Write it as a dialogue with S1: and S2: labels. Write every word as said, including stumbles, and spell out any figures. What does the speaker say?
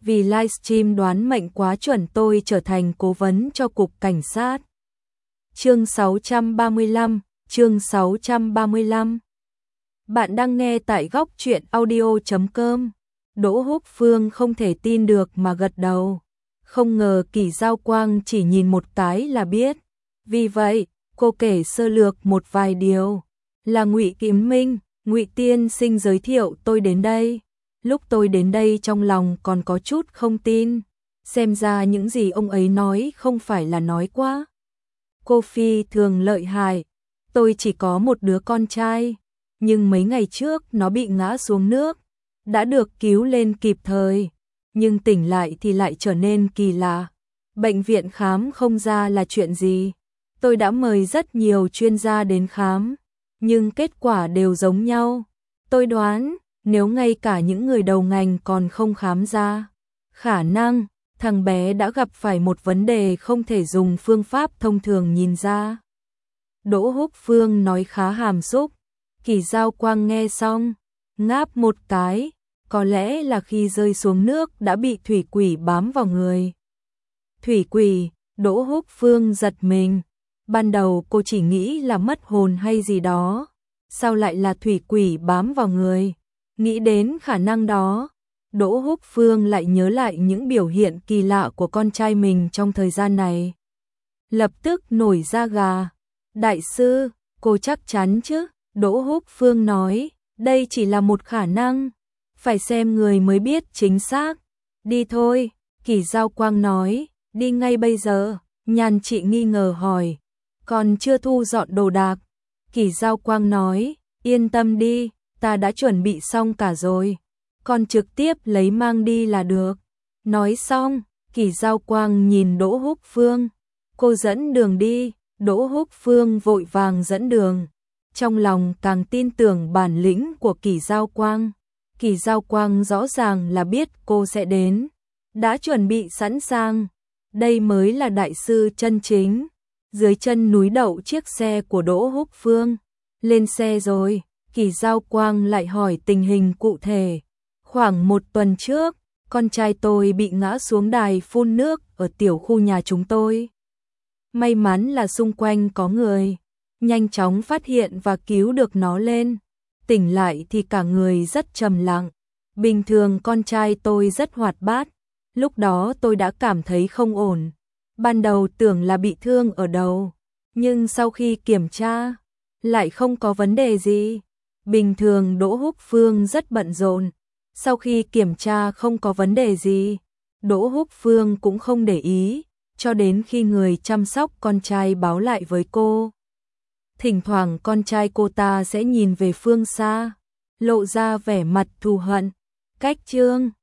S1: vì livestream đoán mệnh quá chuẩn tôi trở thành cố vấn cho cục cảnh sát. Chương sáu trăm ba mươi lăm, chương sáu trăm ba mươi lăm. Bạn đang nghe tại góc truyện audio chấm com. Đỗ Húc Phương không thể tin được mà gật đầu. Không ngờ Kỷ Giao Quang chỉ nhìn một cái là biết. Vì vậy, cô kể sơ lược một vài điều. Là Ngụy Kiếm Minh, Ngụy tiên sinh giới thiệu tôi đến đây. Lúc tôi đến đây trong lòng còn có chút không tin. Xem ra những gì ông ấy nói không phải là nói quá. Cô phi thường lợi hại. Tôi chỉ có một đứa con trai. Nhưng mấy ngày trước nó bị ngã xuống nước. Đã được cứu lên kịp thời. Nhưng tỉnh lại thì lại trở nên kỳ lạ. Bệnh viện khám không ra là chuyện gì. Tôi đã mời rất nhiều chuyên gia đến khám. Nhưng kết quả đều giống nhau. Tôi đoán, nếu ngay cả những người đầu ngành còn không khám ra, khả năng thằng bé đã gặp phải một vấn đề không thể dùng phương pháp thông thường nhìn ra. Đỗ Húc Phương nói khá hàm xúc. Kỷ Giao Quang nghe xong, ngáp một cái, có lẽ là khi rơi xuống nước đã bị thủy quỷ bám vào người. Thủy quỷ, Đỗ Húc Phương giật mình. Ban đầu cô chỉ nghĩ là mất hồn hay gì đó. Sao lại là thủy quỷ bám vào người? Nghĩ đến khả năng đó, Đỗ Húc Phương lại nhớ lại những biểu hiện kỳ lạ của con trai mình trong thời gian này. Lập tức nổi da gà. Đại sư, cô chắc chắn chứ? Đỗ Húc Phương nói, đây chỉ là một khả năng. Phải xem người mới biết chính xác. Đi thôi, Kỷ Giao Quang nói, đi ngay bây giờ. Nhan Trị nghi ngờ hỏi, còn chưa thu dọn đồ đạc. Kỷ Giao Quang nói, yên tâm đi, ta đã chuẩn bị xong cả rồi. Con trực tiếp lấy mang đi là được. Nói xong, Kỷ Giao Quang nhìn Đỗ Húc Phương. Cô dẫn đường đi. Đỗ Húc Phương vội vàng dẫn đường. Trong lòng càng tin tưởng bản lĩnh của Kỷ Giao Quang. Kỷ Giao Quang rõ ràng là biết cô sẽ đến. Đã chuẩn bị sẵn sàng. Đây mới là đại sư chân chính. Dưới chân núi đậu chiếc xe của Đỗ Húc Phương. Lên xe rồi, Kỷ Giao Quang lại hỏi tình hình cụ thể. Khoảng một tuần trước, con trai tôi bị ngã xuống đài phun nước ở tiểu khu nhà chúng tôi. May mắn là xung quanh có người, nhanh chóng phát hiện và cứu được nó lên. Tỉnh lại thì cả người rất trầm lặng. Bình thường con trai tôi rất hoạt bát. Lúc đó tôi đã cảm thấy không ổn. Ban đầu tưởng là bị thương ở đầu, nhưng sau khi kiểm tra, lại không có vấn đề gì. Bình thường Đỗ Húc Phương rất bận rộn. Sau khi kiểm tra không có vấn đề gì, Đỗ Húc Phương cũng không để ý, cho đến khi người chăm sóc con trai báo lại với cô. Thỉnh thoảng con trai cô ta sẽ nhìn về phương xa, lộ ra vẻ mặt thù hận. Cách chương